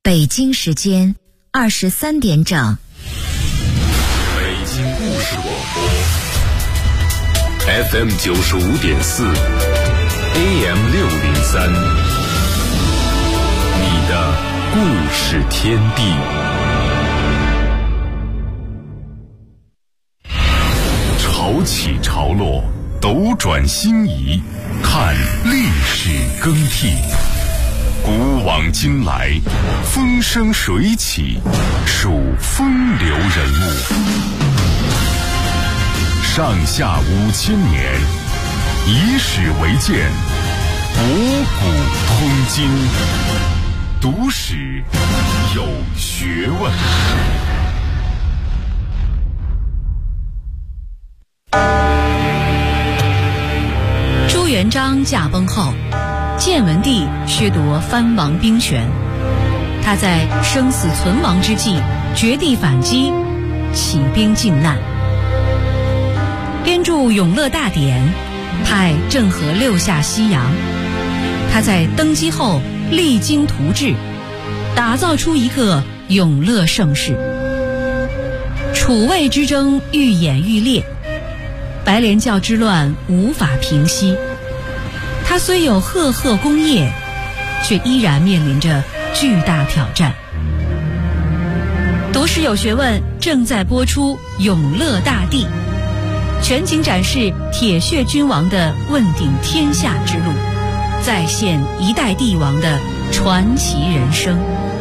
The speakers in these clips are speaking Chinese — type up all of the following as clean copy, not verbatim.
北京时间23点整。 北京故事广播 FM 95.4 AM 603，你的故事天地。潮起潮落，斗转星移，看历史更替。古往今来，风生水起，数风流人物。上下5000年，以史为鉴，博古通今，读史有学问。 朱元璋驾崩后，建文帝削夺藩王兵权，他在生死存亡之际绝地反击，起兵靖难，编著《永乐大典》，派郑和6下西洋。他在登基后励精图治，打造出一个永乐盛世。楚魏之争愈演愈烈，白莲教之乱无法平息。他虽有赫赫功业，却依然面临着巨大挑战。读史有学问正在播出《永乐大帝》，全景展示铁血君王的问鼎天下之路，再现一代帝王的传奇人生。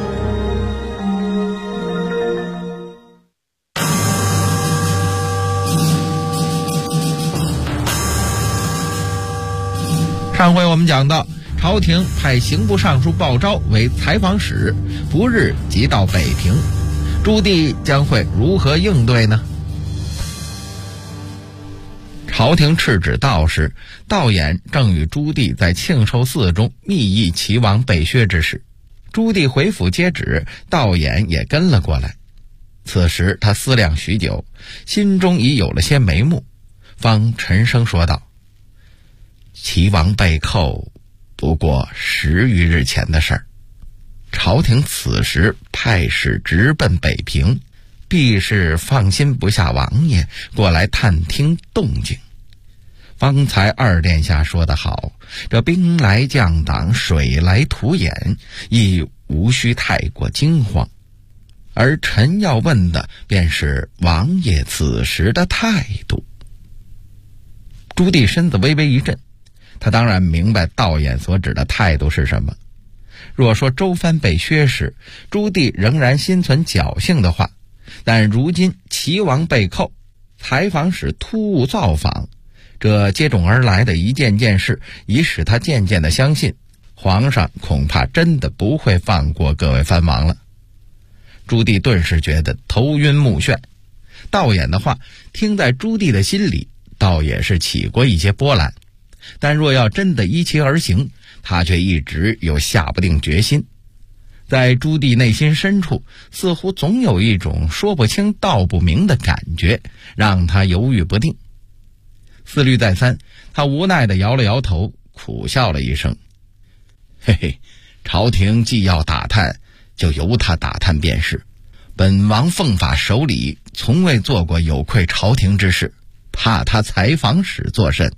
上回我们讲到，朝廷派刑部尚书鲍昭为采访使，不日即到北平。朱棣将会如何应对呢？朝廷敕旨到时，道衍正与朱棣在庆寿寺中密议齐王被削之事。朱棣回府接旨，道衍也跟了过来。此时他思量许久，心中已有了些眉目，方沉声说道：齐王被扣不过10余日前的事儿，朝廷此时派使直奔北平，必是放心不下王爷，过来探听动静。方才二殿下说得好，这兵来将挡，水来土掩，亦无需太过惊慌。而臣要问的便是王爷此时的态度。朱棣身子微微一震，他当然明白道衍所指的态度是什么。若说周藩被削时，朱棣仍然心存侥幸的话，但如今齐王被扣，采访使突兀造访，这接踵而来的一件件事，已使他渐渐地相信，皇上恐怕真的不会放过各位藩王了。朱棣顿时觉得头晕目眩。道衍的话听在朱棣的心里，倒也是起过一些波澜，但若要真的依其而行，他却一直有下不定决心。在朱棣内心深处，似乎总有一种说不清道不明的感觉，让他犹豫不定。思虑再三，他无奈地摇了摇头，苦笑了一声：嘿嘿，朝廷既要打探，就由他打探便是。本王奉法守礼，从未做过有愧朝廷之事，怕他采访使作甚。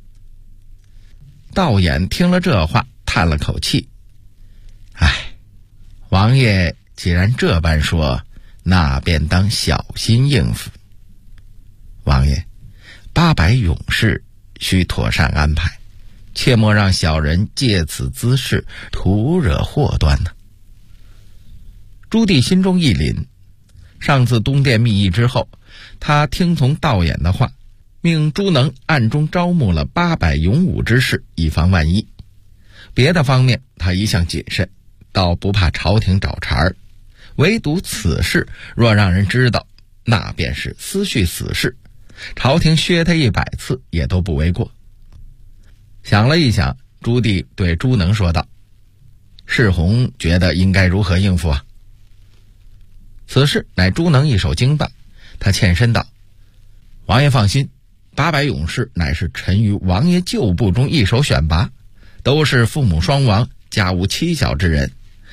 道衍听了这话，叹了口气：唉，王爷既然这般说，那便当小心应付。王爷，800勇士需妥善安排，切莫让小人借此滋事，徒惹祸端呢。朱棣心中一凛，上次东殿密议之后，他听从道衍的话，命朱能暗中招募了800勇武之士，以防万一。别的方面他一向谨慎，倒不怕朝廷找茬儿，唯独此事若让人知道，那便是私蓄死事，朝廷削他100次也都不为过。想了一想，朱棣对朱能说道：世宏觉得应该如何应付啊？此事乃朱能一手经办，他欠身道：王爷放心，800勇士乃是臣于王爷旧部中一手选拔，都是父母双亡、家无妻小之人，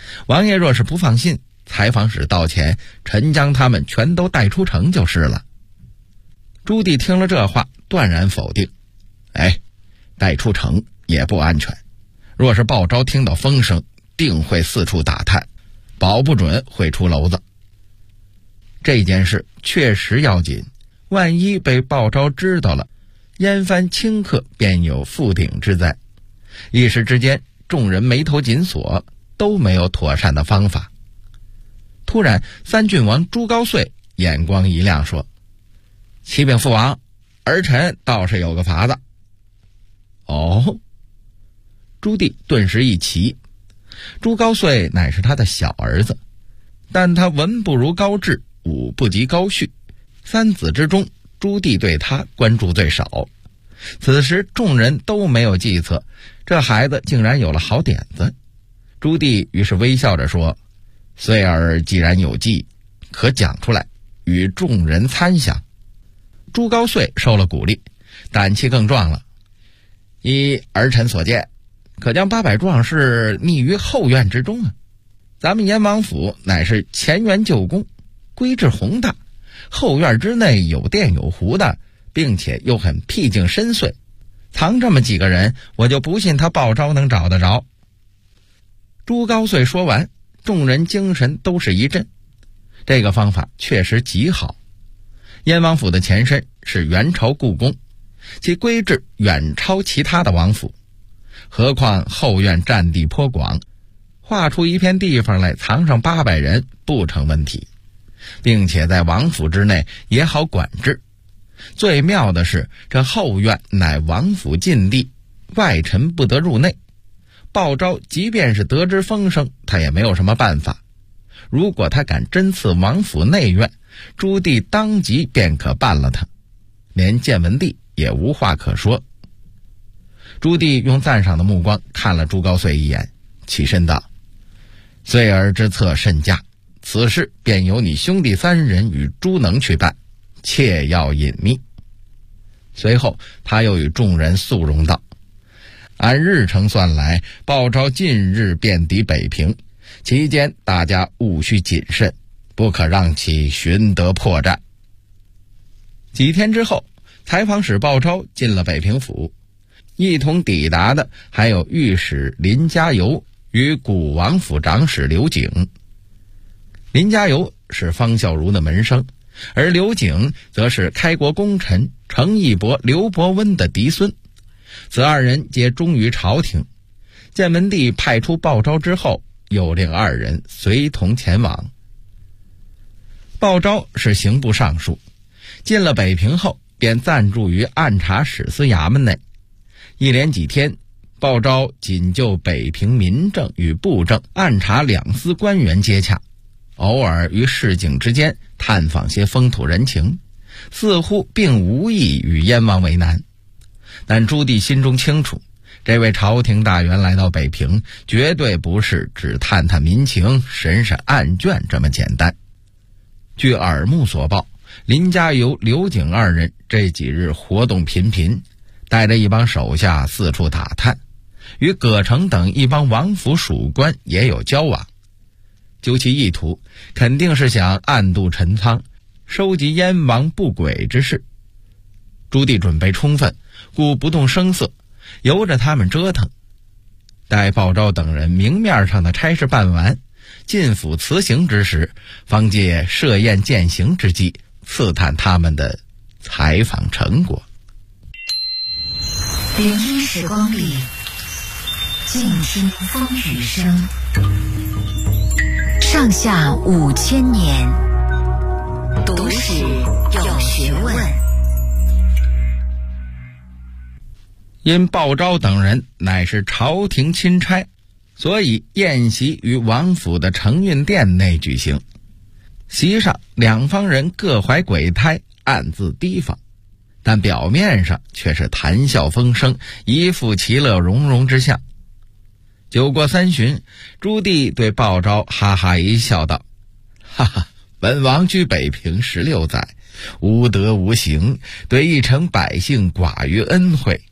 王爷若是不放心，采访使到前，臣将他们全都带出城就是了。朱棣听了这话，断然否定。带出城也不安全，若是鲍昭听到风声，定会四处打探，保不准会出篓子。这件事确实要紧，万一被鲍昭知道了，燕藩顷刻便有覆鼎之灾。一时之间，众人眉头紧锁，都没有妥善的方法。突然，三郡王朱高燧眼光一亮，说：“启禀父王，儿臣倒是有个法子。”哦，朱棣顿时一奇。朱高燧乃是他的小儿子，但他文不如高炽，武不及高煦，三子之中，朱棣对他关注最少。此时众人都没有计策，这孩子竟然有了好点子。朱棣于是微笑着说：“燧儿既然有计，可讲出来，与众人参详。”朱高燧受了鼓励，胆气更壮了。依儿臣所见，可将800壮士匿于后院之中啊！咱们燕王府乃是前园旧宫，规制宏大，后院之内有电有湖的，并且又很僻静深邃，藏这么几个人，我就不信他鲍昭能找得着。朱高燧说完，众人精神都是一振。这个方法确实极好。燕王府的前身是元朝故宫，其规制远超其他的王府，何况后院占地颇广，划出一片地方来藏上800人不成问题，并且在王府之内也好管制。最妙的是，这后院乃王府禁地，外臣不得入内。鲍昭即便是得知风声，他也没有什么办法。如果他敢针刺王府内院，朱棣当即便可办了他，连建文帝也无话可说。朱棣用赞赏的目光看了朱高燧一眼，起身道：“燧儿之策甚佳，此事便由你兄弟3人与朱能去办，切要隐秘。”随后他又与众人肃容道：“按日程算来，鲍昭近日便抵北平，期间大家务须谨慎，不可让其寻得破绽。”几天之后，采访使鲍昭进了北平府，一同抵达的还有御史林嘉猷与古王府长史刘景。林嘉猷是方孝孺的门生，而刘景则是开国功臣程义伯刘伯温的嫡孙，此2人皆忠于朝廷。建文帝派出鲍昭之后，又令2人随同前往。鲍昭是刑部尚书，进了北平后便暂住于按察使司衙门内。一连几天，鲍昭仅就北平民政与布政、按察2司官员接洽，偶尔于市井之间探访些风土人情，似乎并无意与燕王为难。但朱棣心中清楚，这位朝廷大员来到北平，绝对不是只探探民情、审审案卷这么简单。据耳目所报，林嘉猷、刘景2人这几日活动频频，带着一帮手下四处打探，与葛城等一帮王府属官也有交往。究其意图，肯定是想暗度陈仓，收集燕王不轨之事。朱棣准备充分，故不动声色，由着他们折腾。待鲍昭等人明面上的差事办完，进府辞行之时，方借设宴饯行之机，刺探他们的采访成果。 聆听时光里，静听风雨声。上下5000年，读史有学问。 因鲍昭等人乃是朝廷钦差，所以宴席于王府的承运殿内举行。席上2方人各怀鬼胎，暗自提防，但表面上却是谈笑风生，一副其乐融融之相。酒过3巡，朱棣对鲍昭哈哈一笑道：“哈哈，本王居北平16载，无德无行，对一城百姓寡于恩惠。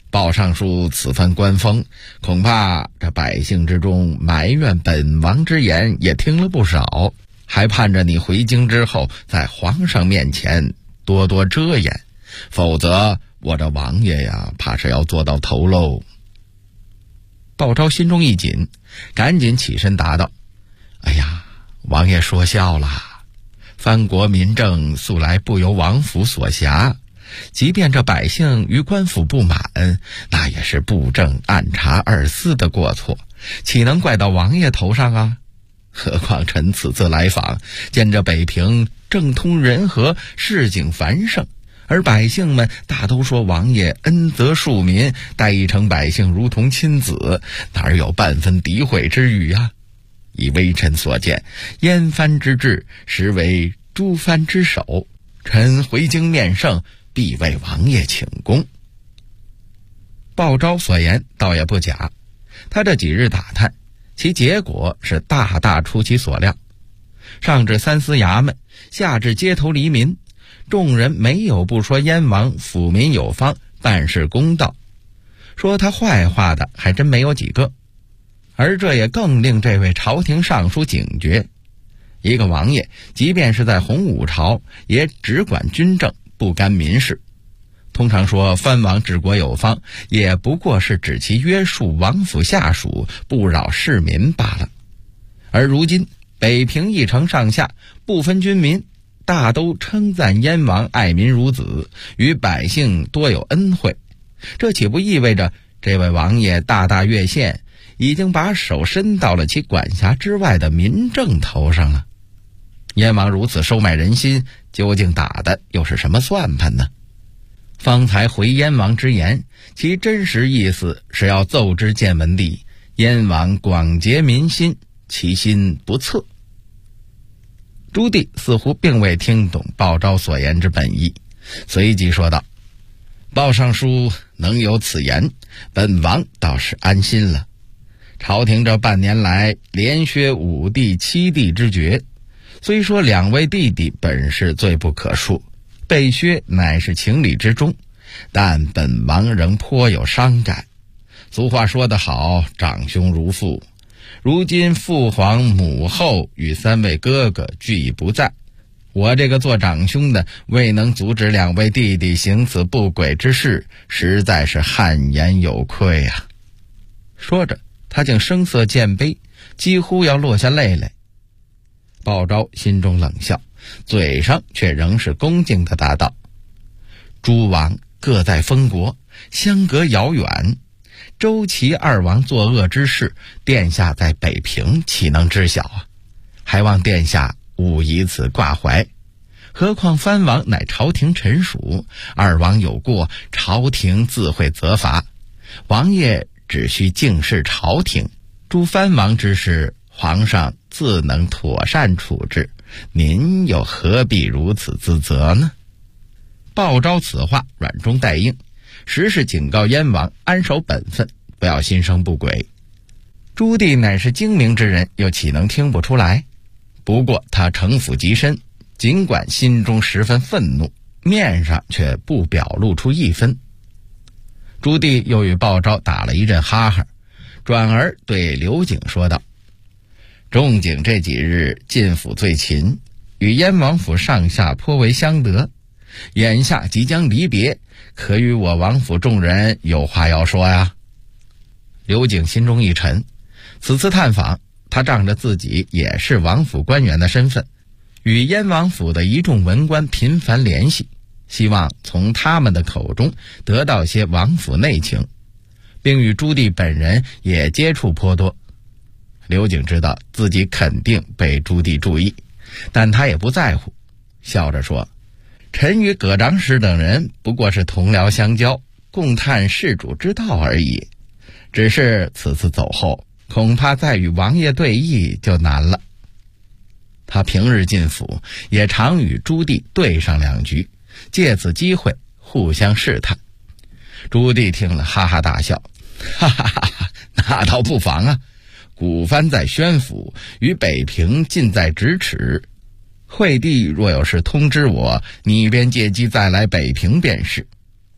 鲍尚书此番官封，恐怕这百姓之中埋怨本王之言也听了不少，还盼着你回京之后在皇上面前多多遮掩，否则我这王爷呀，怕是要做到头喽。鲍昭心中一紧，赶紧起身答道：哎呀，王爷说笑了，藩国民政素来不由王府所辖，即便这百姓与官府不满，那也是布政暗察二司的过错，岂能怪到王爷头上啊？何况臣此次来访，见这北平政通人和，市井繁盛，而百姓们大都说王爷恩泽庶民，待一城百姓如同亲子，哪有半分诋毁之语啊？以微臣所见，燕藩之志实为诸藩之首，臣回京面圣，必为王爷请功。鲍昭所言倒也不假，他这几日打探，其结果是大大出其所料。上至三司衙门，下至街头黎民，众人没有不说燕王抚民有方，办事公道，说他坏话的还真没有几个。而这也更令这位朝廷尚书警觉，一个王爷即便是在洪武朝，也只管军政，不干民事。通常说藩王治国有方，也不过是指其约束王府下属，不扰市民罢了。而如今北平一城上下不分军民，大都称赞燕王爱民如子，与百姓多有恩惠，这岂不意味着这位王爷大大越线，已经把手伸到了其管辖之外的民政头上了？燕王如此收买人心，究竟打的又是什么算盘呢？方才回燕王之言，其真实意思是要奏知建文帝，燕王广结民心，其心不测。朱棣似乎并未听懂鲍昭所言之本意，随即说道：鲍尚书能有此言，本王倒是安心了。朝廷这半年来连削5弟7弟之爵，虽说2位弟弟本是罪不可恕，被削乃是情理之中，但本王仍颇有伤感。俗话说得好，长兄如父，如今父皇母后与3位哥哥俱已不在，我这个做长兄的未能阻止2位弟弟行此不轨之事，实在是汗颜有愧啊。说着他竟声色渐卑，几乎要落下泪来。鲍昭心中冷笑，嘴上却仍是恭敬地答道：诸王各在封国，相隔遥远，周齐2王作恶之事，殿下在北平岂能知晓啊？还望殿下勿以此挂怀。何况藩王乃朝廷臣属，2王有过，朝廷自会责罚。王爷只需敬事朝廷，诸藩王之事，皇上自能妥善处置，您又何必如此自责呢？鲍昭此话软中带硬，实是警告燕王安守本分，不要心生不轨。朱棣乃是精明之人，又岂能听不出来？不过他城府极深，尽管心中十分愤怒，面上却不表露出一分。朱棣又与鲍昭打了一阵哈哈，转而对刘景说道：仲景这几日进府最勤，与燕王府上下颇为相得，眼下即将离别，可与我王府众人有话要说呀。刘景心中一沉，此次探访，他仗着自己也是王府官员的身份，与燕王府的一众文官频繁联系，希望从他们的口中得到些王府内情，并与朱棣本人也接触颇多。刘景知道自己肯定被朱棣注意，但他也不在乎，笑着说：臣与葛长史等人不过是同僚相交，共探事主之道而已，只是此次走后，恐怕再与王爷对弈就难了。他平日进府也常与朱棣对上2局，借此机会互相试探。朱棣听了哈哈大笑：哈哈哈哈，那倒不妨啊，古藩在宣府，与北平近在咫尺，惠帝若有事通知我，你便借机再来北平便是。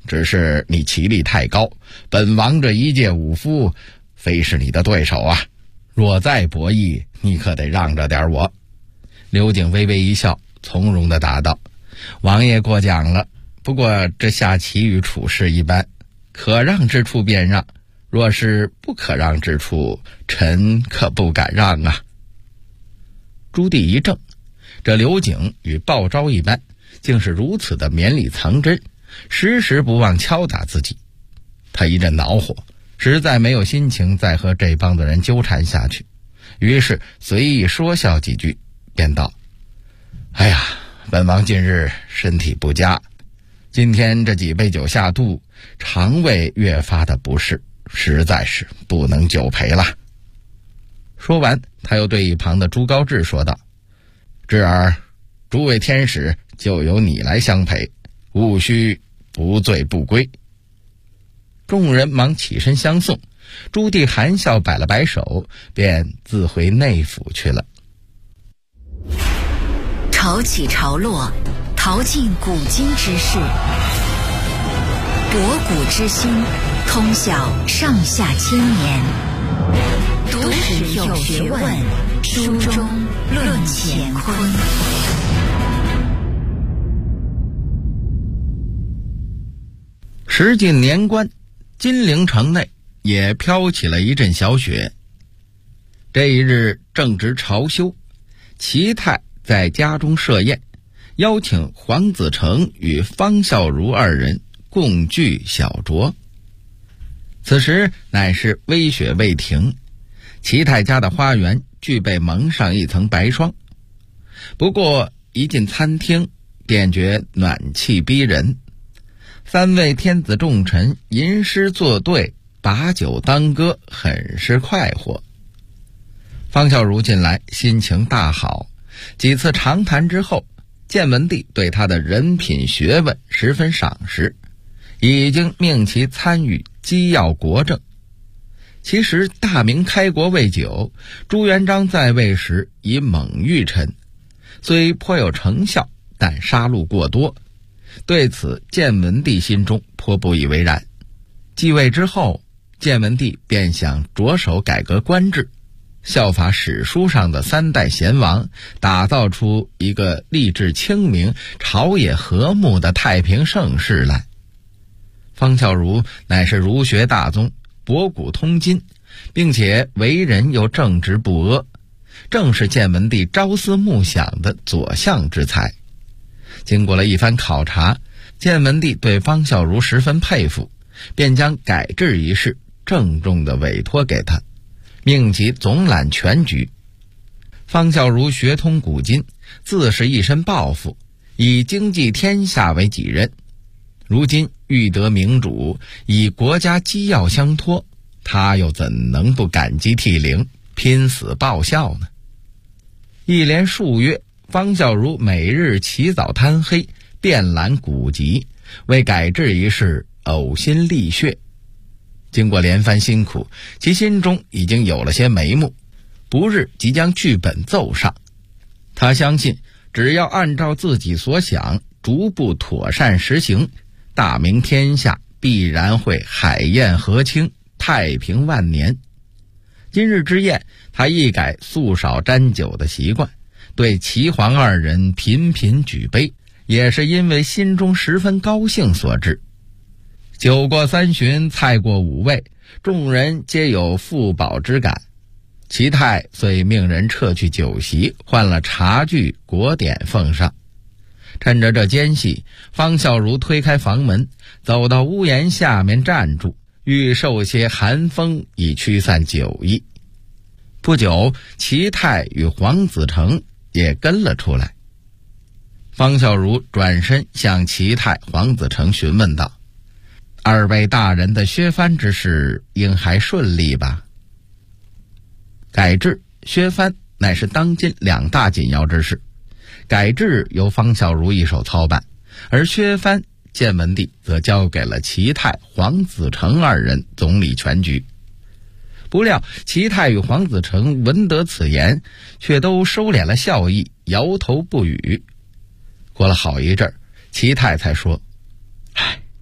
只是你棋力太高，本王这一介武夫非是你的对手啊，若再博弈，你可得让着点我。刘景微微一笑，从容地答道：王爷过奖了，不过这下棋与处事一般，可让之处便让，若是不可让之处，臣可不敢让啊。朱棣一怔，这刘景与鲍昭一般，竟是如此的绵里藏针，时时不忘敲打自己。他一阵恼火，实在没有心情再和这帮子人纠缠下去，于是随意说笑几句，便道：哎呀，本王近日身体不佳，今天这几杯酒下肚，肠胃越发的不适，实在是不能久陪了。说完，他又对一旁的朱高炽说道：侄儿，诸位天使就由你来相陪，务须不醉不归。众人忙起身相送，朱棣含笑摆了摆手，便自回内府去了。 潮起潮落，淘尽古今之事，博古之心，通晓上下千年。读史有学问，书中论乾坤。 时近年关，金陵城内也飘起了一阵小雪。这一日正值朝休，齐泰在家中设宴，邀请黄子成与方孝孺二人共聚小酌。此时乃是微雪未停，齐泰家的花园具备蒙上一层白霜。不过一进餐厅，便觉暖气逼人，三位天子重臣吟诗作对，把酒当歌，很是快活。方孝孺进来，心情大好，几次长谈之后，建文帝对他的人品学问十分赏识，已经命其参与机要国政。其实大明开国未久，朱元璋在位时以猛御臣，虽颇有成效，但杀戮过多，对此建文帝心中颇不以为然。继位之后，建文帝便想着手改革官制，效法史书上的三代贤王，打造出一个吏治清明、朝野和睦的太平盛世来。方孝孺乃是儒学大宗，博古通今，并且为人又正直不阿，正是建文帝朝思暮想的左相之才。经过了一番考察，建文帝对方孝孺十分佩服，便将改制一事郑重地委托给他，命其总揽全局。方孝孺学通古今，自是一身抱负，以经济天下为己任。如今欲得明主，以国家机要相托，他又怎能不感激涕零，拼死报效呢？一连数月，方孝孺每日起早贪黑，遍览古籍，为改制一事呕心沥血。经过连番辛苦，其心中已经有了些眉目，不日即将剧本奏上。他相信，只要按照自己所想，逐步妥善实行，大明天下必然会海晏河清，太平万年。今日之宴，他一改素少沾酒的习惯，对齐黄二人频频举杯，也是因为心中十分高兴所致。酒过三巡，菜过五味，众人皆有腹饱之感。齐泰遂命人撤去酒席，换了茶具果点奉上。趁着这间隙，方孝孺推开房门，走到屋檐下面站住，欲受些寒风以驱散酒意。不久，齐泰与黄子成也跟了出来。方孝孺转身向齐泰、黄子成询问道：二位大人的削藩之事应还顺利吧？改制、削藩乃是当今两大紧要之事，改制由方孝孺一手操办，而削藩建文帝则交给了齐泰、黄子成二人总理全局。不料齐泰与黄子成闻得此言，却都收敛了笑意，摇头不语。过了好一阵，齐泰才说：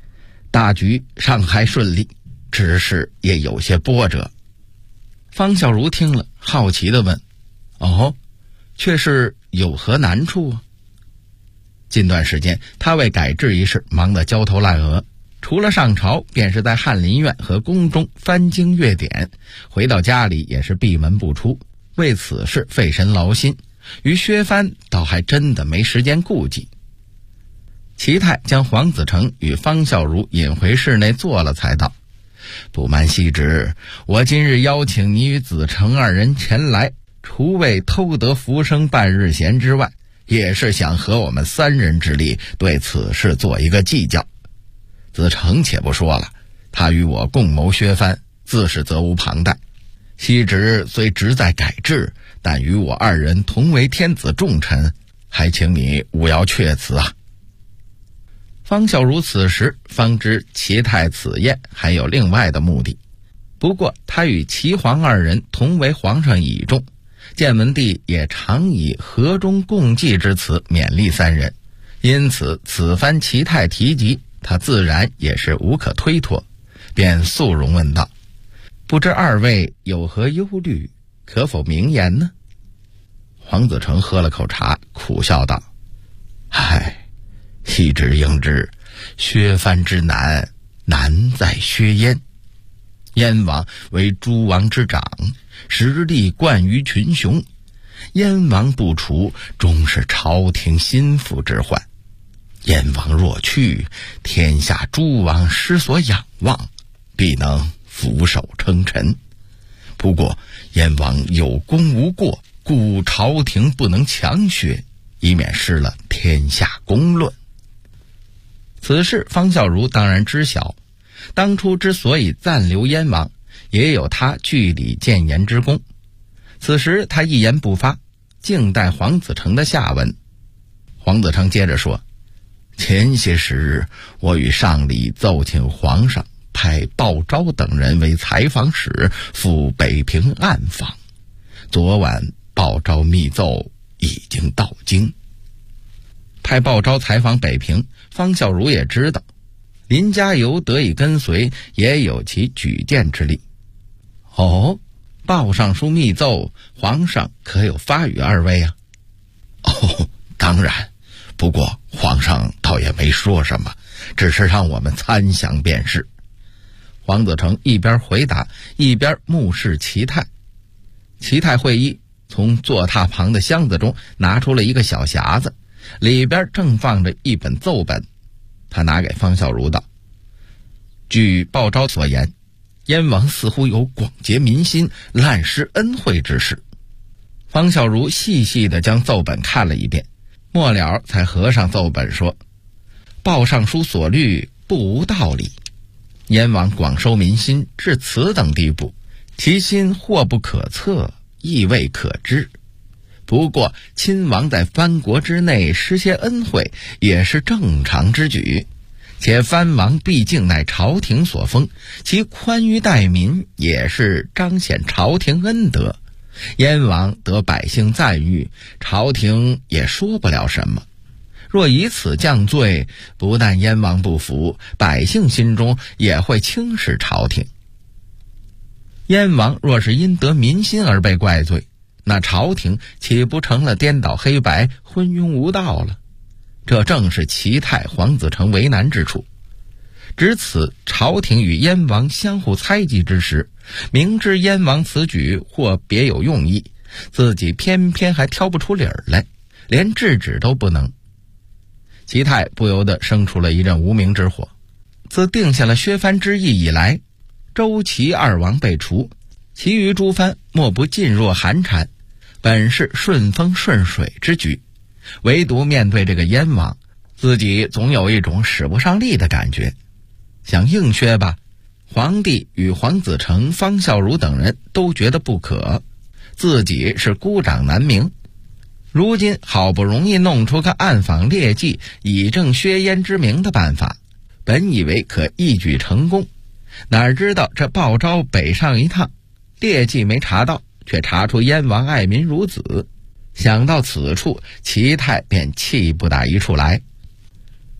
大局尚还顺利，只是也有些波折。方孝孺听了，好奇地问：哦，却是有何难处啊？近段时间他为改制一事忙得焦头烂额，除了上朝便是在翰林院和宫中翻经阅典，回到家里也是闭门不出，为此事费神劳心，于薛藩倒还真的没时间顾忌。齐泰将黄子成与方孝孺引回室内坐了，才道：不瞒羲之，我今日邀请你与子成二人前来，除为偷得浮生半日闲之外，也是想和我们三人之力对此事做一个计较。子成且不说了，他与我共谋薛藩，自是责无旁贷。羲之虽职在改制，但与我二人同为天子重臣，还请你勿要却辞啊。方孝孺此时方知齐泰此宴还有另外的目的，不过他与齐黄二人同为皇上倚重，建文帝也常以和衷共济之词勉励三人，因此此番齐泰提及，他自然也是无可推脱，便肃容问道：不知二位有何忧虑，可否明言呢？黄子成喝了口茶，苦笑道：唉，羲之应知，薛藩之难，难在薛燕。燕王为诸王之长，实力冠于群雄，燕王不除，终是朝廷心腹之患。燕王若去，天下诸王失所仰望，必能俯首称臣。不过燕王有功无过，故朝廷不能强削，以免失了天下公论。此事方孝孺当然知晓，当初之所以暂留燕王，也有他据理谏言之功。此时他一言不发，静待黄子成的下文。黄子成接着说：前些时日，我与上礼奏请皇上派鲍昭等人为采访使赴北平暗访，昨晚鲍昭密奏已经到京。派鲍昭采访北平，方孝孺也知道，林嘉猷得以跟随，也有其举荐之力。哦，鲍尚书密奏，皇上可有发与二位啊？哦，当然，不过皇上倒也没说什么，只是让我们参详便是。黄子成一边回答，一边目视齐泰。齐泰会意，从坐榻旁的箱子中拿出了一个小匣子，里边正放着一本奏本。他拿给方孝孺道：据鲍昭所言，燕王似乎有广结民心、滥施恩惠之事。方孝孺细细地将奏本看了一遍，末了才合上奏本说：鲍尚书所虑不无道理，燕王广收民心至此等地步，其心或不可测，亦未可知。不过亲王在藩国之内施些恩惠，也是正常之举。且藩王毕竟乃朝廷所封，其宽于待民，也是彰显朝廷恩德。燕王得百姓赞誉，朝廷也说不了什么。若以此降罪，不但燕王不服，百姓心中也会轻视朝廷。燕王若是因得民心而被怪罪，那朝廷岂不成了颠倒黑白、昏庸无道了？这正是齐泰、黄子成为难之处。值此朝廷与燕王相互猜忌之时，明知燕王此举或别有用意，自己偏偏还挑不出理儿来，连制止都不能。齐泰不由得生出了一阵无名之火。自定下了削藩之意以来，周齐二王被除，其余诸藩莫不噤若寒蝉，本是顺风顺水之举，唯独面对这个燕王，自己总有一种使不上力的感觉。想硬削吧，皇帝与黄子成、方孝孺等人都觉得不可，自己是孤掌难鸣。如今好不容易弄出个暗访劣迹，以正削燕之名的办法，本以为可一举成功，哪知道这鲍昭北上一趟，劣迹没查到，却查出燕王爱民如子。想到此处，齐泰便气不打一处来。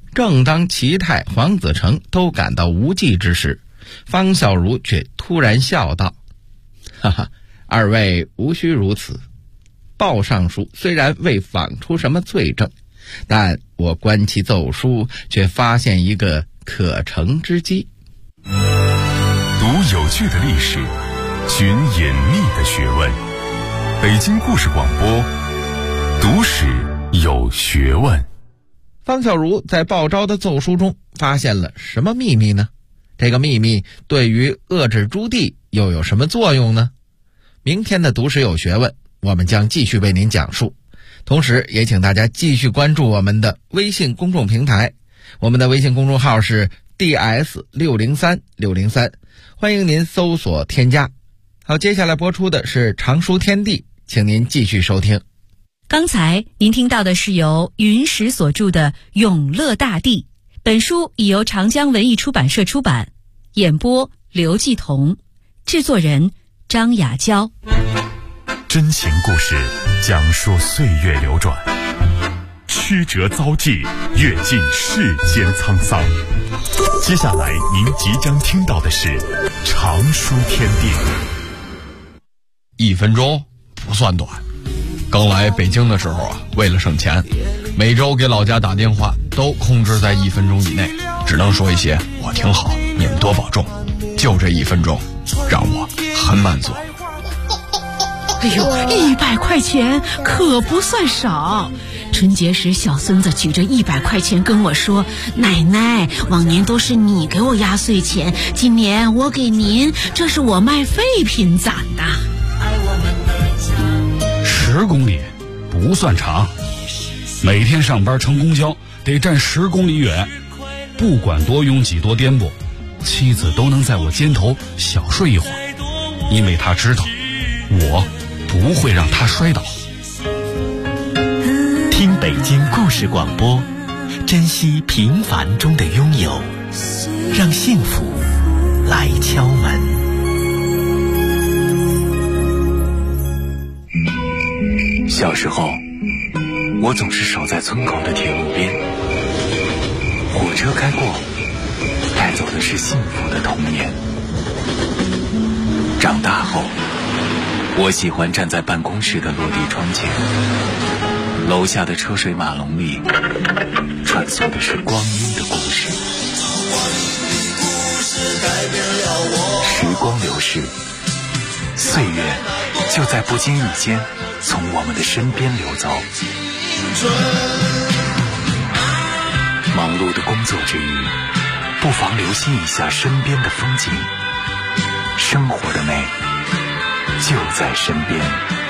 正当齐泰、黄子成都感到无济之时，方孝孺却突然笑道：哈哈，二位无需如此。鲍尚书虽然未访出什么罪证，但我观其奏书，却发现一个可乘之机。 读有趣的历史，寻隐秘的学问。北京故事广播，读史有学问。 方孝孺在鲍昭的奏书中发现了什么秘密呢？这个秘密对于遏制朱棣又有什么作用呢？明天的读史有学问，我们将继续为您讲述。同时也请大家继续关注我们的微信公众平台，我们的微信公众号是 DS603603，欢迎您搜索添加。好，接下来播出的是常书天地，请您继续收听。 刚才您听到的是由云石所著的《永乐大帝》，本书已由长江文艺出版社出版，演播刘继彤，制作人张雅娇。 真情故事讲述岁月流转，曲折遭际，阅尽世间沧桑。接下来您即将听到的是常书天地。 1分钟不算短。刚来北京的时候啊，为了省钱，每周给老家打电话都控制在1分钟以内，只能说一些我挺好，你们多保重。就这1分钟，让我很满足。 哎呦，100块钱可不算少。春节时小孙子举着100块钱跟我说：“奶奶，往年都是你给我压岁钱，今年我给您，这是我卖废品攒的。 ”10公里不算长，每天上班乘公交得站10公里远，不管多拥挤多颠簸，妻子都能在我肩头小睡一会儿，因为她知道我不会让她摔倒。 听北京故事广播，珍惜平凡中的拥有，让幸福来敲门。 小时候，我总是守在村口的铁路边，火车开过，带走的是幸福的童年。长大后，我喜欢站在办公室的落地窗前，楼下的车水马龙里穿梭的是光阴的故事。时光流逝，岁月就在不经意间从我们的身边流走。忙碌的工作之余，不妨留心一下身边的风景，生活的美就在身边。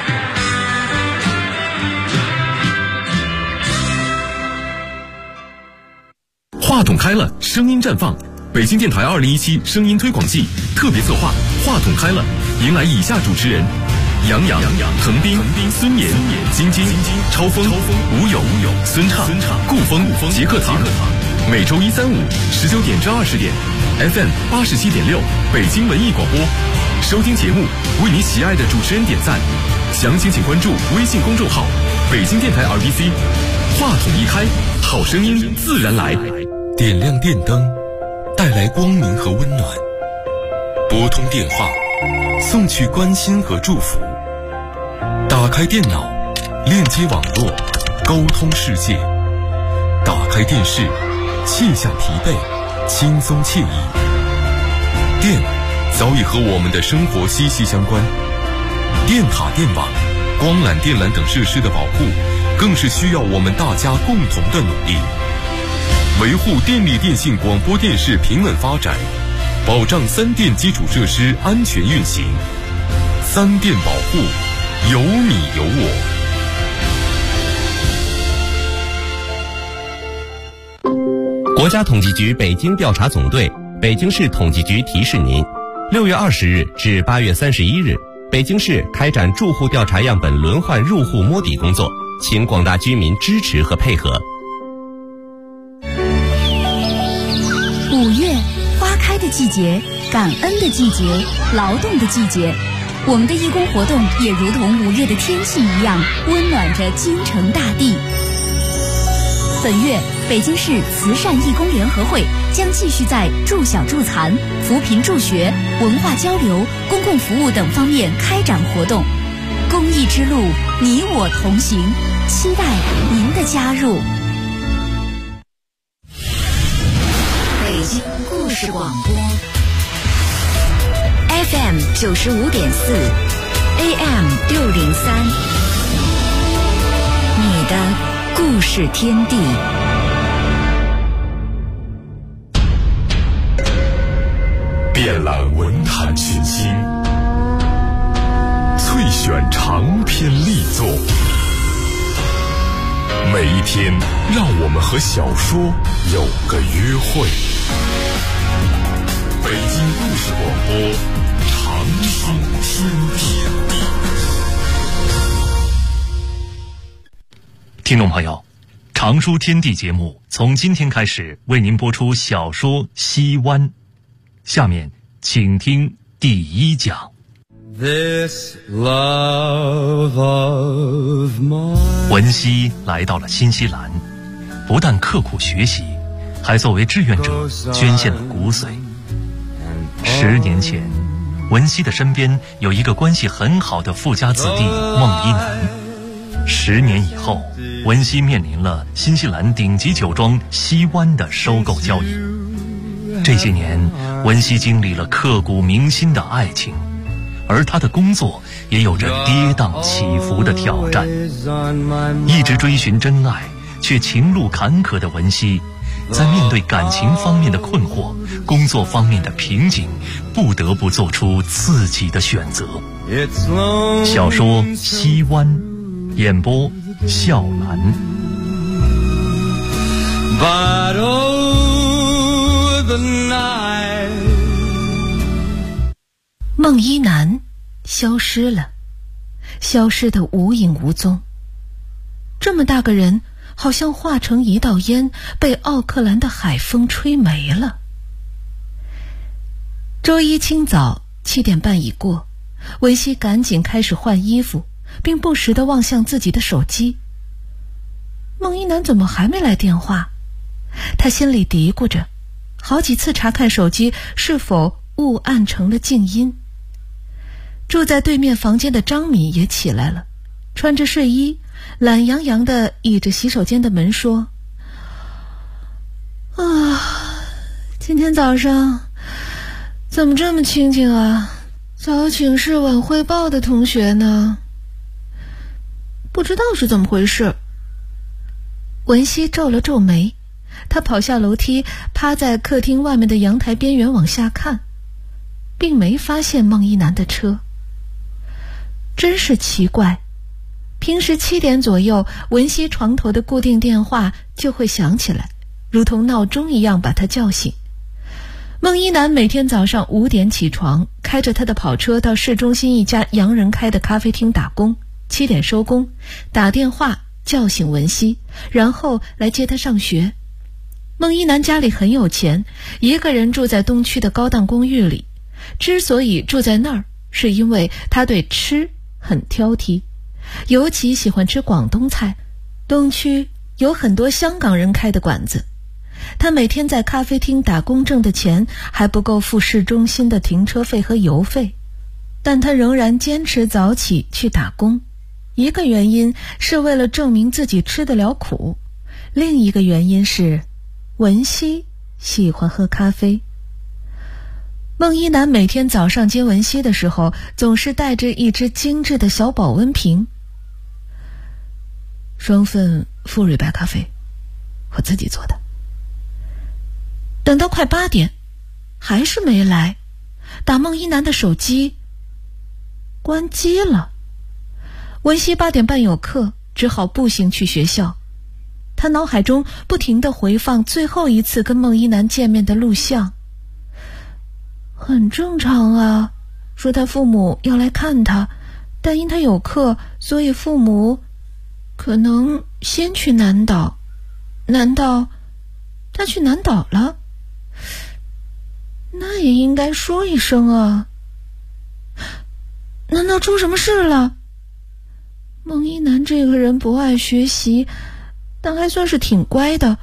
话筒开了，声音绽放。北京电台2017声音推广季特别策划，话筒开了，迎来以下主持人：杨洋、滕斌、孙岩、晶晶、超风、吴友、孙畅、顾风、杰克堂。每周1、3、5 19点至20点 ，FM 87.6北京文艺广播。收听节目，为你喜爱的主持人点赞。详情请关注微信公众号“北京电台 RBC”。话筒一开，好声音自然来。 点亮电灯，带来光明和温暖；拨通电话，送去关心和祝福；打开电脑，链接网络，沟通世界；打开电视，卸下疲惫，轻松惬意。电早已和我们的生活息息相关，电塔、电网、光缆、电缆等设施的保护，更是需要我们大家共同的努力。维护电力电信广播电视平稳发展，保障3电基础设施安全运行。3电保护，有你有我。国家统计局北京调查总队、北京市统计局提示您：6月20日至8月31日，北京市开展住户调查样本轮换入户摸底工作，请广大居民支持和配合。 5月，花开的季节，感恩的季节，劳动的季节。我们的义工活动也如同5月的天气一样，温暖着京城大地。本月， 北京市慈善义工联合会将继续在助小助残、扶贫助学、文化交流、公共服务等方面开展活动。公益之路，你我同行，期待您的加入。 北京故事广播 FM 95.4 AM 603，你的故事天地。 遍览文坛群星，萃选长篇力作，每一天让我们和小说有个约会。北京故事广播，长书天地。 听众朋友，长书天地节目从今天开始为您播出小说《西湾》，下面请听第1讲。 This love of mine。 文熙来到了新西兰，不但刻苦学习，还作为志愿者捐献了骨髓。10年前，文熙的身边有一个关系很好的富家子弟孟一南。10年以后，文熙面临了新西兰顶级酒庄西湾的收购交易。这些年，文熙经历了刻骨铭心的爱情，而他的工作也有着跌宕起伏的挑战。一直追寻真爱却情路坎坷的文熙，在面对感情方面的困惑、工作方面的瓶颈，不得不做出自己的选择。小说《西湾》，演播笑兰。 But oh, the night。 孟一南消失了，消失得无影无踪。这么大个人，好像化成一道烟，被奥克兰的海风吹没了。周一清早7点半已过，文熙赶紧开始换衣服，并不时地望向自己的手机。孟一南怎么还没来电话？他心里嘀咕着，好几次查看手机是否误按成了静音。住在对面房间的张敏也起来了，穿着睡衣，懒洋洋地倚着洗手间的门说：今天早上怎么这么清静啊？早请示晚汇报的同学呢？不知道是怎么回事。文熙皱了皱眉，他跑下楼梯，趴在客厅外面的阳台边缘往下看，并没发现孟一南的车。真是奇怪，平时7点左右，文熙床头的固定电话就会响起来，如同闹钟一样把他叫醒。孟一南每天早上5点起床，开着他的跑车到市中心一家洋人开的咖啡厅打工，7点收工，打电话叫醒文熙，然后来接他上学。孟一南家里很有钱，一个人住在东区的高档公寓里。之所以住在那儿，是因为他对吃很挑剔，尤其喜欢吃广东菜。东区有很多香港人开的馆子，他每天在咖啡厅打工挣的钱还不够付市中心的停车费和油费，但他仍然坚持早起去打工。一个原因是为了证明自己吃得了苦，另一个原因是文熙喜欢喝咖啡。孟一南每天早上接文熙的时候，总是带着一只精致的小保温瓶。双份馥芮白咖啡，我自己做的。等到快8点，还是没来，打孟一南的手机关机了。文熙8点半有课，只好步行去学校。他脑海中不停地回放最后一次跟孟一南见面的录像。很正常啊，说他父母要来看他，但因他有课，所以父母可能先去南岛。难道他去南岛了？那也应该说一声啊。难道出什么事了？孟一南这个人不爱学习，但还算是挺乖的，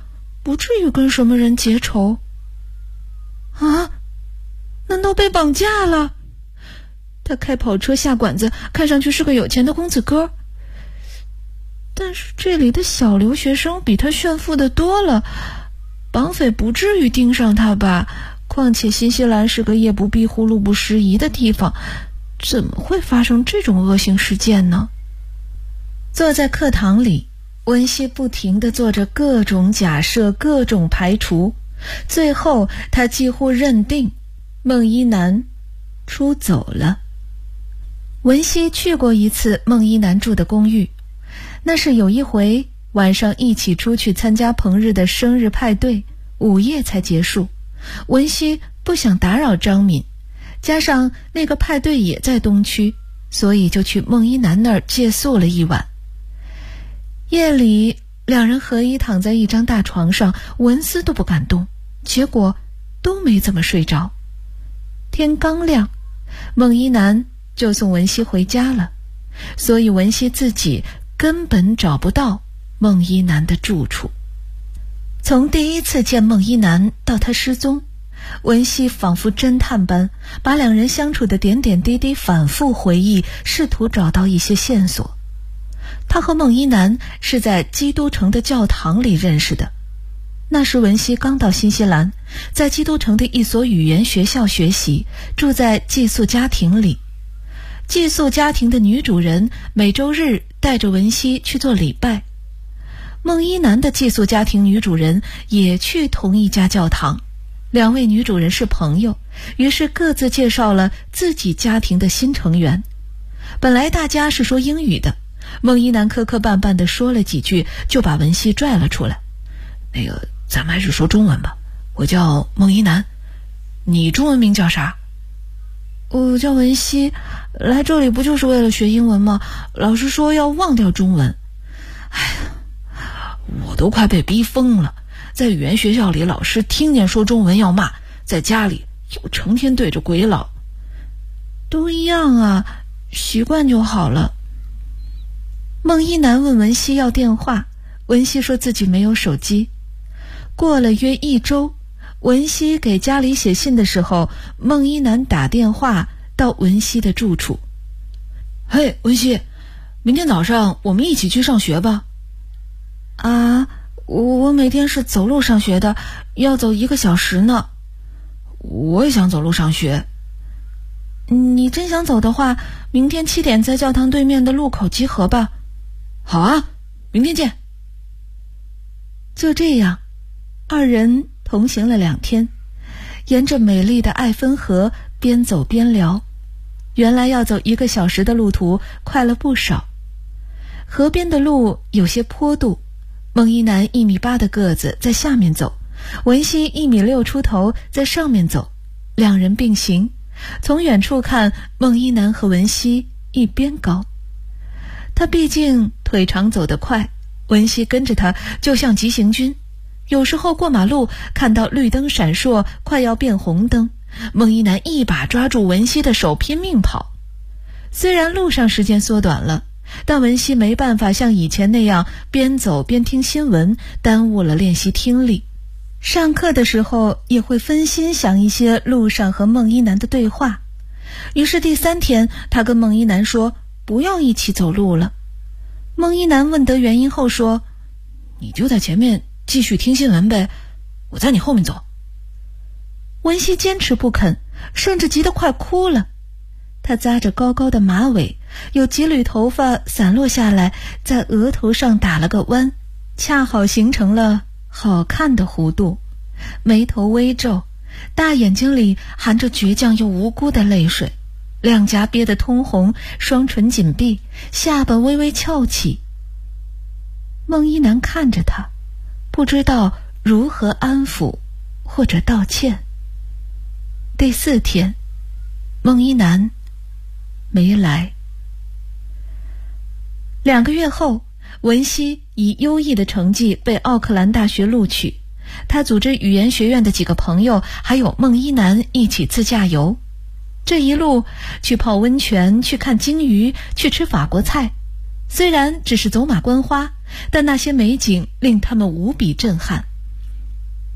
不至于跟什么人结仇。啊，难道被绑架了？他开跑车下馆子，看上去是个有钱的公子哥，但是这里的小留学生比他炫富的多了，绑匪不至于盯上他吧？况且新西兰是个夜不闭户路不拾遗的地方，怎么会发生这种恶性事件呢？坐在课堂里，文熙不停地做着各种假设，各种排除，最后他几乎认定孟一楠出走了。文熙去过一次孟一楠住的公寓，那是有一回晚上一起出去参加彭日的生日派对，午夜才结束。文熙不想打扰张敏，加上那个派对也在东区，所以就去孟一楠那儿借宿了一晚。夜里两人合衣躺在一张大床上，纹丝都不敢动，结果都没怎么睡着。天刚亮，孟一楠就送文熙回家了，所以文熙自己根本找不到孟一楠的住处。从第一次见孟一楠到他失踪，文熙仿佛侦探般把两人相处的点点滴滴反复回忆，试图找到一些线索。他和孟一楠是在基督城的教堂里认识的，那时文熙刚到新西兰，在基督城的一所语言学校学习，住在寄宿家庭里。寄宿家庭的女主人每周日带着文熙去做礼拜，孟一楠的寄宿家庭女主人也去同一家教堂，两位女主人是朋友，于是各自介绍了自己家庭的新成员。本来大家是说英语的，孟一楠磕磕绊绊地说了几句，就把文熙拽了出来。那个，咱们还是说中文吧。我叫孟一楠，你中文名叫啥？我叫文熙，来这里不就是为了学英文吗？老师说要忘掉中文。哎呀，我都快被逼疯了。在语言学校里，老师听见说中文要骂，在家里又成天对着鬼佬。都一样啊，习惯就好了。孟一楠问文熙要电话，文熙说自己没有手机。过了约1周，文熙给家里写信的时候，孟一楠打电话到文熙的住处。嘿，文熙，明天早上我们一起去上学吧。啊，我每天是走路上学的，要走1个小时呢。我也想走路上学。你真想走的话，明天7点在教堂对面的路口集合吧。好啊，明天见。就这样，二人同行了2天，沿着美丽的艾芬河边走边聊。原来要走1个小时的路途，快了不少。河边的路有些坡度，孟一楠1.8米的个子在下面走，文熙1.6米出头在上面走，两人并行。从远处看，孟一楠和文熙一边高。他毕竟腿长走得快，文熙跟着他就像急行军。有时候过马路看到绿灯闪烁，快要变红灯，孟一楠一把抓住文熙的手拼命跑。虽然路上时间缩短了，但文熙没办法像以前那样边走边听新闻，耽误了练习听力。上课的时候也会分心想一些路上和孟一楠的对话。于是第3天，他跟孟一楠说不要一起走路了。孟一楠问得原因后说，你就在前面继续听新闻呗，我在你后面走。文熙坚持不肯，甚至急得快哭了。他扎着高高的马尾，有几缕头发散落下来，在额头上打了个弯，恰好形成了好看的弧度，眉头微皱，大眼睛里含着倔强又无辜的泪水，两颊憋得通红，双唇紧闭，下巴微微翘起。孟一楠看着他，不知道如何安抚或者道歉。第4天，孟一楠没来。2个月后，文熙以优异的成绩被奥克兰大学录取，他组织语言学院的几个朋友还有孟一楠一起自驾游。这一路去泡温泉，去看鲸鱼，去吃法国菜。虽然只是走马观花，但那些美景令他们无比震撼。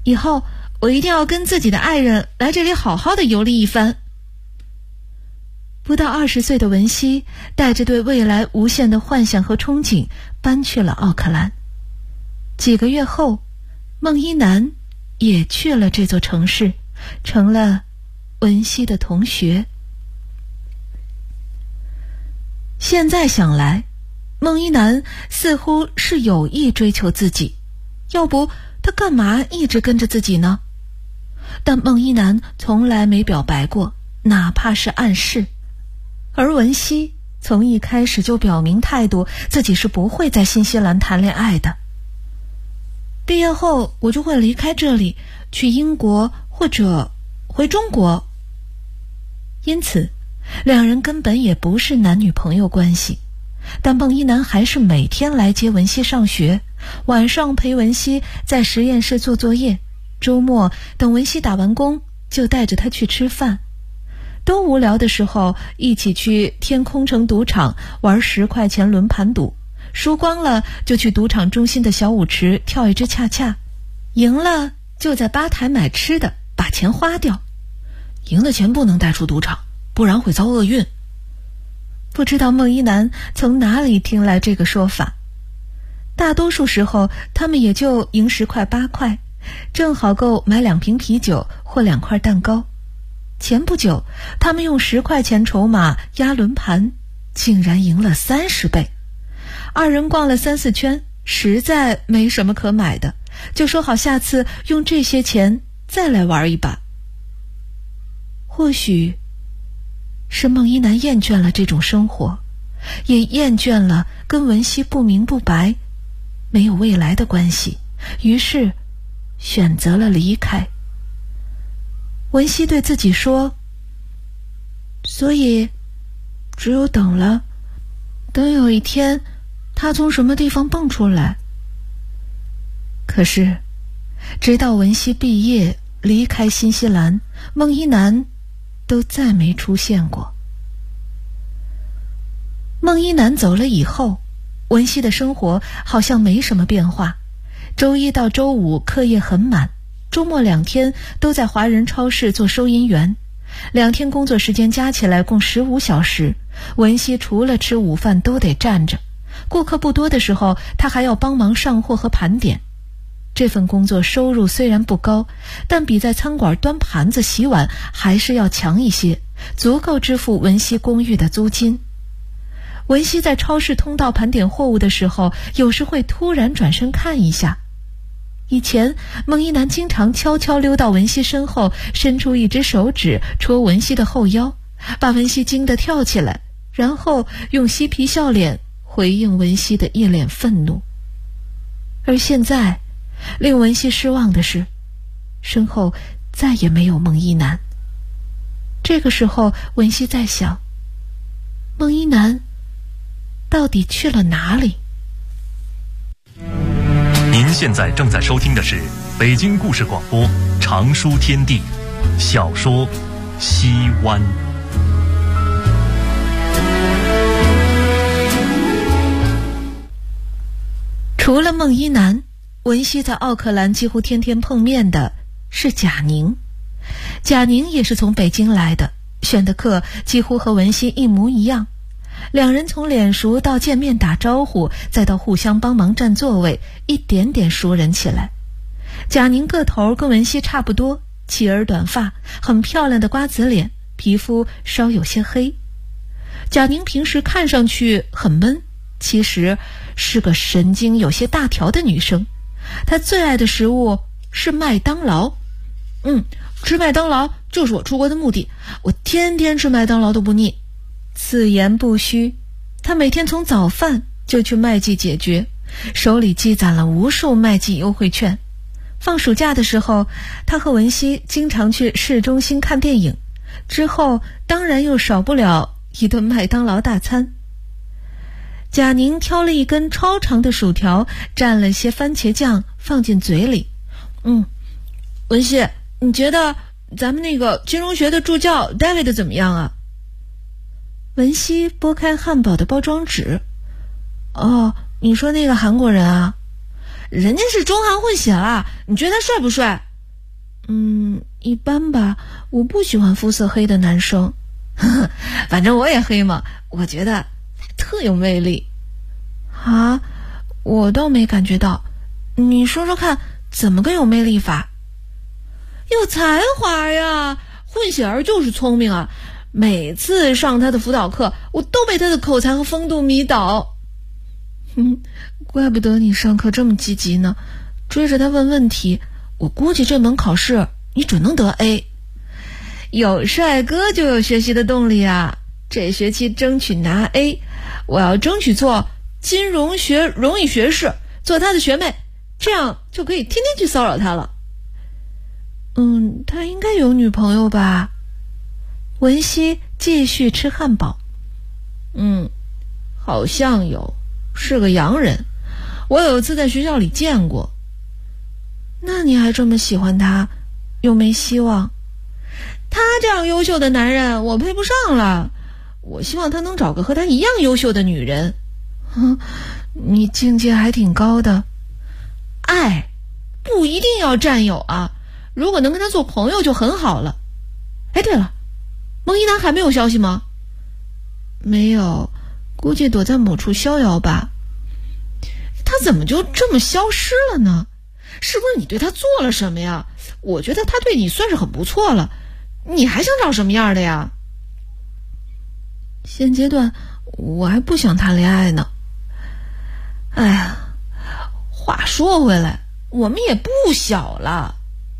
以后我一定要跟自己的爱人来这里好好的游历一番。不到20岁的文熙带着对未来无限的幻想和憧憬搬去了奥克兰。几个月后，孟一楠也去了这座城市，成了文熙的同学。现在想来，孟一楠似乎是有意追求自己，要不他干嘛一直跟着自己呢？但孟一楠从来没表白过，哪怕是暗示。而文熙从一开始就表明态度，自己是不会在新西兰谈恋爱的。毕业后我就会离开这里，去英国或者回中国。因此两人根本也不是男女朋友关系，但孟一楠还是每天来接文熙上学，晚上陪文熙在实验室做作业，周末等文熙打完工就带着她去吃饭。都无聊的时候，一起去天空城赌场玩10块钱轮盘赌，输光了就去赌场中心的小舞池跳一支恰恰，赢了就在吧台买吃的，把钱花掉。赢的钱不能带出赌场，不然会遭厄运。不知道孟一楠从哪里听来这个说法。大多数时候他们也就赢10块8块，正好够买2瓶啤酒或2块蛋糕。前不久他们用10块钱筹码压轮盘，竟然赢了30倍。二人逛了3、4圈，实在没什么可买的，就说好下次用这些钱再来玩一把。或许是孟一楠厌倦了这种生活，也厌倦了跟文熙不明不白没有未来的关系，于是选择了离开。文熙对自己说，所以只有等有一天他从什么地方蹦出来。可是直到文熙毕业离开新西兰，孟一楠都再没出现过。孟一楠走了以后，文熙的生活好像没什么变化，周一到周五课业很满，周末2天都在华人超市做收银员，2天工作时间加起来共15小时。文熙除了吃午饭都得站着，顾客不多的时候他还要帮忙上货和盘点。这份工作收入虽然不高，但比在餐馆端盘子洗碗还是要强一些，足够支付文熙公寓的租金。文熙在超市通道盘点货物的时候，有时会突然转身看一下。以前孟一楠经常悄悄溜到文熙身后，伸出一只手指戳文熙的后腰，把文熙惊得跳起来，然后用嬉皮笑脸回应文熙的一脸愤怒。而现在令文熙失望的是，身后再也没有孟一楠。这个时候文熙在想，孟一楠到底去了哪里？ 您现在正在收听的是北京故事广播长书天地小说《西湾》。 除了孟一楠，文熙在奥克兰几乎天天碰面的是贾宁。贾宁也是从北京来的，选的课几乎和文熙一模一样。两人从脸熟到见面打招呼，再到互相帮忙占座位，一点点熟人起来。贾宁个头跟文熙差不多，齐耳短发，很漂亮的瓜子脸，皮肤稍有些黑。贾宁平时看上去很闷，其实是个神经有些大条的女生。她最爱的食物是麦当劳。吃麦当劳就是我出国的目的，我天天吃麦当劳都不腻。此言不虚，他每天从早饭就去麦记解决，手里积攒了无数麦记优惠券。放暑假的时候，他和文熙经常去市中心看电影，之后当然又少不了一顿麦当劳大餐。贾宁挑了一根超长的薯条，蘸了些番茄酱放进嘴里。文熙，你觉得咱们那个金融学的助教 David 怎么样啊？文熙拨开汉堡的包装纸。你说那个韩国人啊？人家是中韩混血啦，你觉得他帅不帅？ 一般吧，我不喜欢肤色黑的男生。反正我也黑嘛，我觉得特有魅力。啊，我倒没感觉到，你说说看，怎么个有魅力法？有才华呀，混血儿就是聪明啊！每次上他的辅导课，我都被他的口才和风度迷倒。怪不得你上课这么积极呢，追着他问问题，我估计这门考试你准能得 A。 有帅哥就有学习的动力啊，这学期争取拿 A， 我要争取做金融学荣誉学士，做他的学妹，这样就可以天天去骚扰他了。他应该有女朋友吧？文熙继续吃汉堡。好像有，是个洋人，我有一次在学校里见过。那你还这么喜欢他，又没希望？他这样优秀的男人我配不上了，我希望他能找个和他一样优秀的女人。你境界还挺高的。爱不一定要占有啊，如果能跟他做朋友就很好了。哎，对了，蒙一男还没有消息吗？没有，估计躲在某处逍遥吧。他怎么就这么消失了呢？是不是你对他做了什么呀？我觉得他对你算是很不错了，你还想找什么样的呀？现阶段我还不想谈恋爱呢。哎呀，话说回来，我们也不小了。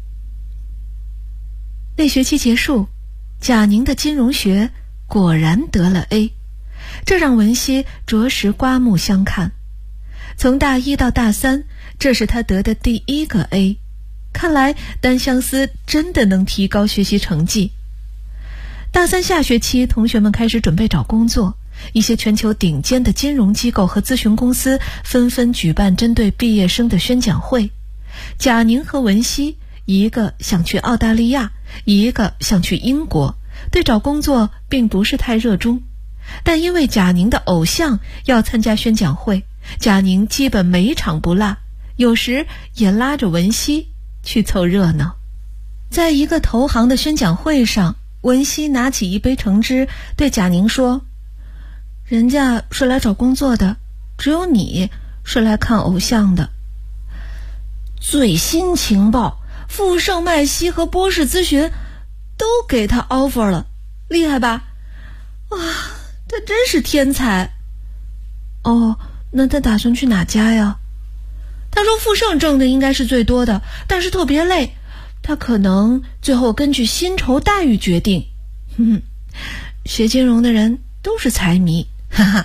那学期结束，贾宁的金融学果然得了 A， 这让文熙着实刮目相看。从大一到大三，这是他得的第一个 A， 看来单相思真的能提高学习成绩。大三下学期，同学们开始准备找工作，一些全球顶尖的金融机构和咨询公司纷纷举办针对毕业生的宣讲会。贾宁和文熙，一个想去澳大利亚，一个想去英国，对找工作并不是太热衷。但因为贾宁的偶像要参加宣讲会，贾宁基本每场不落，有时也拉着文熙去凑热闹。在一个投行的宣讲会上，文熙拿起一杯橙汁对贾宁说：人家是来找工作的，只有你是来看偶像的。最新情报，富盛麦西和波士咨询都给他 offer 了，厉害吧？哇，他真是天才。哦，那他打算去哪家呀？他说富盛挣的应该是最多的，但是特别累，他可能最后根据薪酬待遇决定。学金融的人都是财迷，哈哈。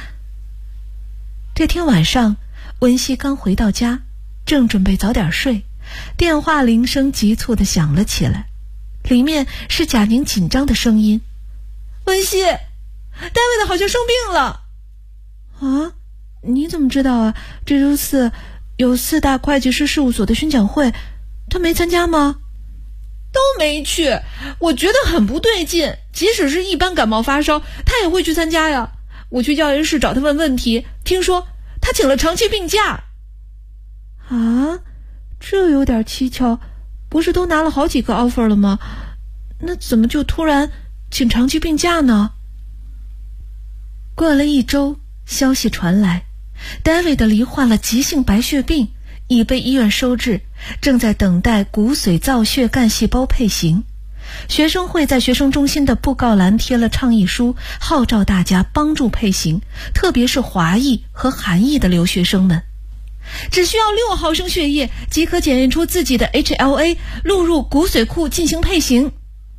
这天晚上，文熙刚回到家，正准备早点睡，电话铃声急促地响了起来，里面是贾宁紧张的声音：文熙，单位的好像生病了。啊，你怎么知道啊？这周四有4大会计师事务所的宣讲会，他没参加吗？都没去，我觉得很不对劲，即使是一般感冒发烧，他也会去参加呀。我去教研室找他问问题，听说他请了长期病假。啊，这有点蹊跷，不是都拿了好几个 offer 了吗？那怎么就突然请长期病假呢？过了1周，消息传来， David 罹患了急性白血病，已被医院收治，正在等待骨髓造血干细胞配型。学生会在学生中心的布告栏贴了倡议书，号召大家帮助配型，特别是华裔和韩裔的留学生们。只需要6毫升血液即可检验出自己的 HLA， 录入骨髓库进行配型。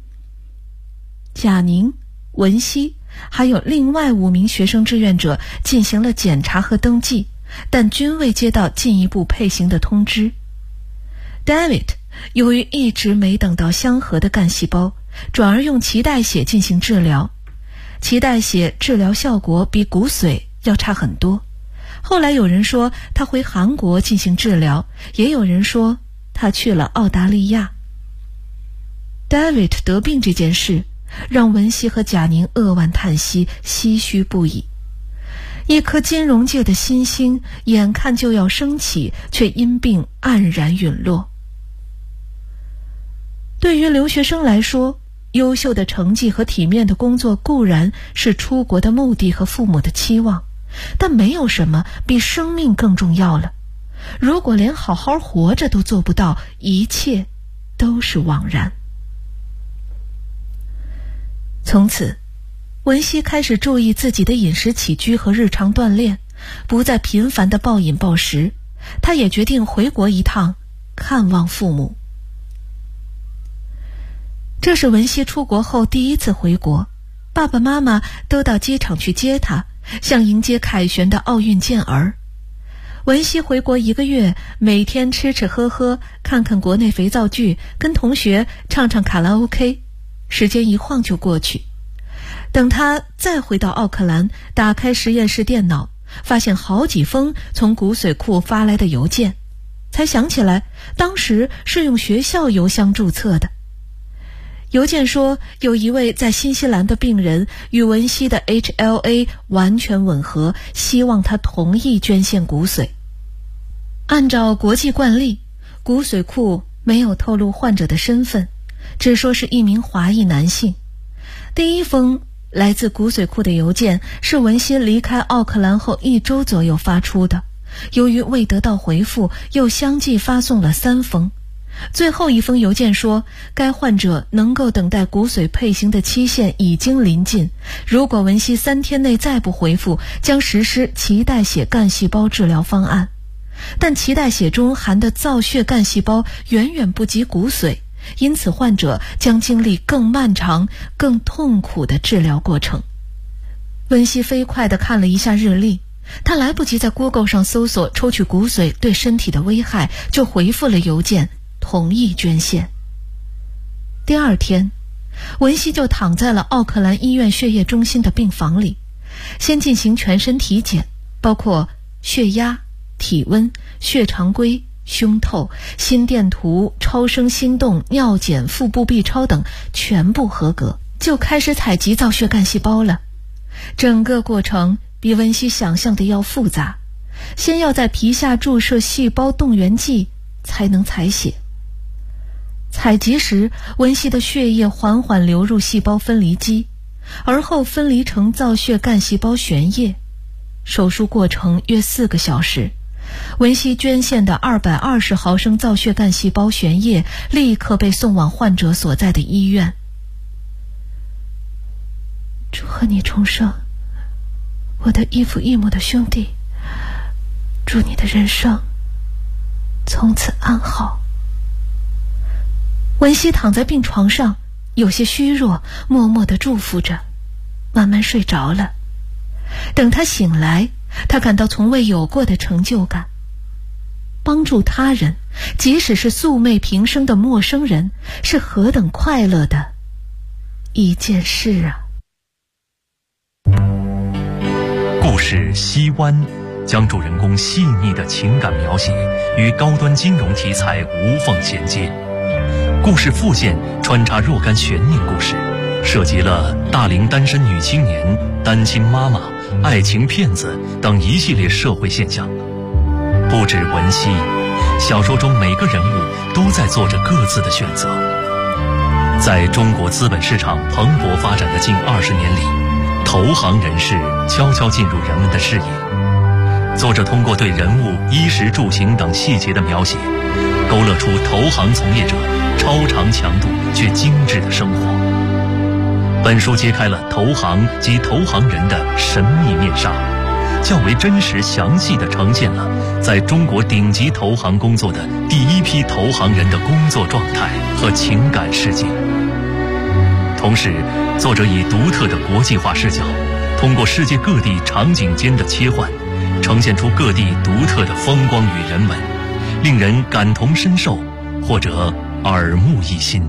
贾宁、文熙还有另外5名学生志愿者进行了检查和登记，但均未接到进一步配型的通知。 David 由于一直没等到相合的干细胞，转而用脐带血进行治疗。脐带血治疗效果比骨髓要差很多。后来有人说他回韩国进行治疗，也有人说他去了澳大利亚。 David 得病这件事让文熙和贾宁扼腕叹息，唏嘘不已。一颗金融界的新星眼看就要升起，却因病黯然陨落。 对于留学生来说，优秀的成绩和体面的工作固然是出国的目的和父母的期望，但没有什么比生命更重要了。如果连好好活着都做不到，一切都是枉然。从此，文熙开始注意自己的饮食起居和日常锻炼，不再频繁地暴饮暴食。他也决定回国一趟，看望父母。这是文熙出国后第一次回国，爸爸妈妈都到机场去接他，像迎接凯旋的奥运健儿。文熙回国1个月，每天吃吃喝喝，看看国内肥皂剧，跟同学唱唱卡拉 OK， 时间一晃就过去。等他再回到奥克兰，打开实验室电脑，发现好几封从骨髓库发来的邮件，才想起来当时是用学校邮箱注册的。邮件说，有一位在新西兰的病人与文熙的 HLA 完全吻合，希望他同意捐献骨髓。按照国际惯例，骨髓库没有透露患者的身份，只说是一名华裔男性。第一封来自骨髓库的邮件是文熙离开奥克兰后1周左右发出的，由于未得到回复，又相继发送了3封。最后一封邮件说，该患者能够等待骨髓配型的期限已经临近，如果文熙3天内再不回复，将实施脐带血干细胞治疗方案。但脐带血中含的造血干细胞远远不及骨髓，因此患者将经历更漫长、更痛苦的治疗过程。文熙飞快地看了一下日历，他来不及在 Google 上搜索抽取骨髓对身体的危害，就回复了邮件，同意捐献。第2天，文熙就躺在了奥克兰医院血液中心的病房里，先进行全身体检，包括血压、体温、血常规、胸透、心电图、超声心动、尿检、腹部 B 超等全部合格，就开始采集造血干细胞了。整个过程比文熙想象的要复杂，先要在皮下注射细胞动员剂才能采血。采集时，文熙的血液缓缓流入细胞分离机，而后分离成造血干细胞旋液。手术过程约4个小时。文熙捐献的220毫升造血干细胞旋液立刻被送往患者所在的医院。祝贺你重生，我的异父异母的兄弟，祝你的人生从此安好。文熙躺在病床上，有些虚弱，默默地祝福着，慢慢睡着了。等他醒来，他感到从未有过的成就感。帮助他人，即使是素昧平生的陌生人，是何等快乐的一件事啊！ 故事《西湾》将主人公细腻的情感描写与高端金融题材无缝衔接。故事副线穿插若干悬念故事，涉及了大龄单身女青年、单亲妈妈、爱情骗子等一系列社会现象。不止文熙，小说中每个人物都在做着各自的选择。在中国资本市场蓬勃发展的近20年里，投行人士悄悄进入人们的视野。作者通过对人物衣食住行等细节的描写，勾勒出投行从业者超长强度却精致的生活。本书揭开了投行及投行人的神秘面纱，较为真实详细地呈现了在中国顶级投行工作的第一批投行人的工作状态和情感世界。同时，作者以独特的国际化视角，通过世界各地场景间的切换，呈现出各地独特的风光与人文，令人感同身受或者耳目一新。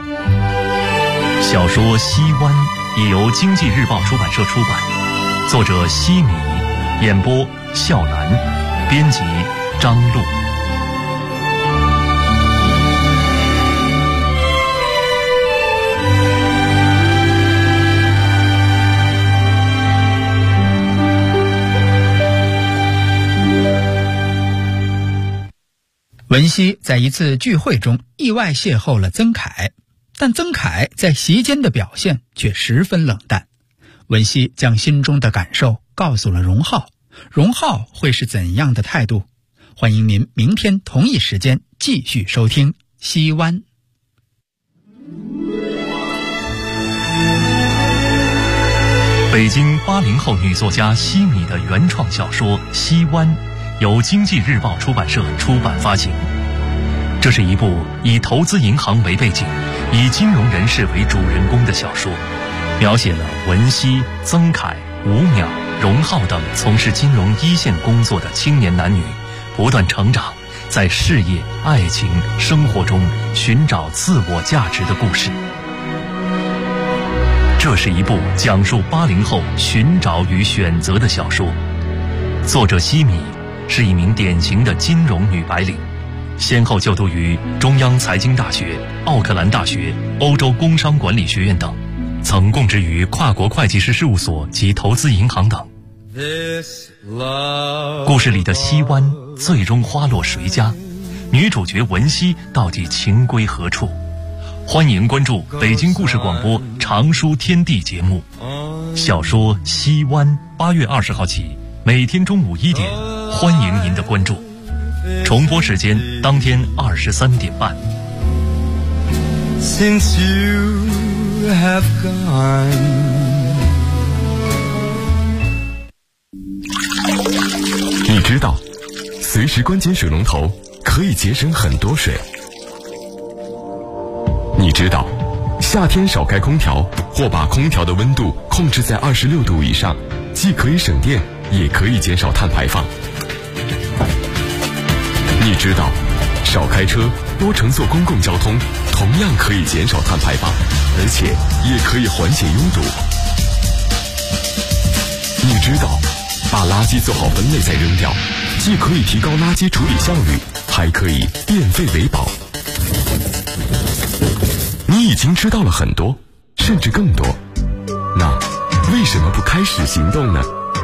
小说《西湾》已由经济日报出版社出版，作者西米，演播笑兰，编辑张璐。 文熙在一次聚会中意外邂逅了曾凯， 但曾凯在席间的表现却十分冷淡。文熙将心中的感受告诉了荣浩，荣浩会是怎样的态度？欢迎您明天同一时间继续收听西湾。 北京80后女作家西米的原创小说《西湾》由经济日报出版社出版发行。这是一部以投资银行为背景，以金融人士为主人公的小说，描写了文熙、曾凯、吴淼、荣浩等从事金融一线工作的青年男女不断成长，在事业、爱情、生活中寻找自我价值的故事。这是一部讲述80后寻找与选择的小说。作者西米是一名典型的金融女白领，先后就读于中央财经大学、奥克兰大学、欧洲工商管理学院等，曾供职于跨国会计师事务所及投资银行等。故事里的西湾最终花落谁家？女主角文熙到底情归何处？欢迎关注北京故事广播常书天地节目。小说《西湾》8月20号起，每天中午1点，欢迎您的关注。重播时间当天23点半。 Since you have gone， 你知道，随时关紧水龙头可以节省很多水。你知道，夏天少开空调或把空调的温度控制在26度以上，既可以省电，也可以减少碳排放。你知道，少开车，多乘坐公共交通，同样可以减少碳排放，而且也可以缓解拥堵。你知道，把垃圾做好分类再扔掉，既可以提高垃圾处理效率，还可以变废为宝。你已经知道了很多，甚至更多，那为什么不开始行动呢？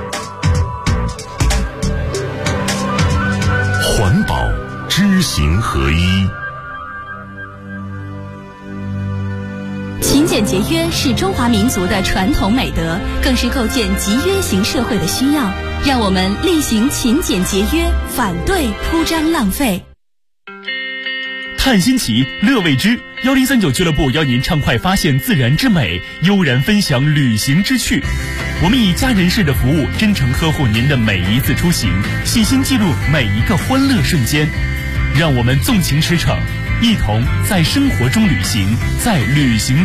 环保知行合一。 勤俭节约是中华民族的传统美德，更是构建集约型社会的需要。让我们力行勤俭节约，反对铺张浪费。 探新奇，乐未知，1039俱乐部邀您畅快发现自然之美，悠然分享旅行之趣。我们以家人式的服务，真诚呵护您的每一次出行，细心记录每一个欢乐瞬间。让我们纵情驰骋，一同在生活中旅行，在旅行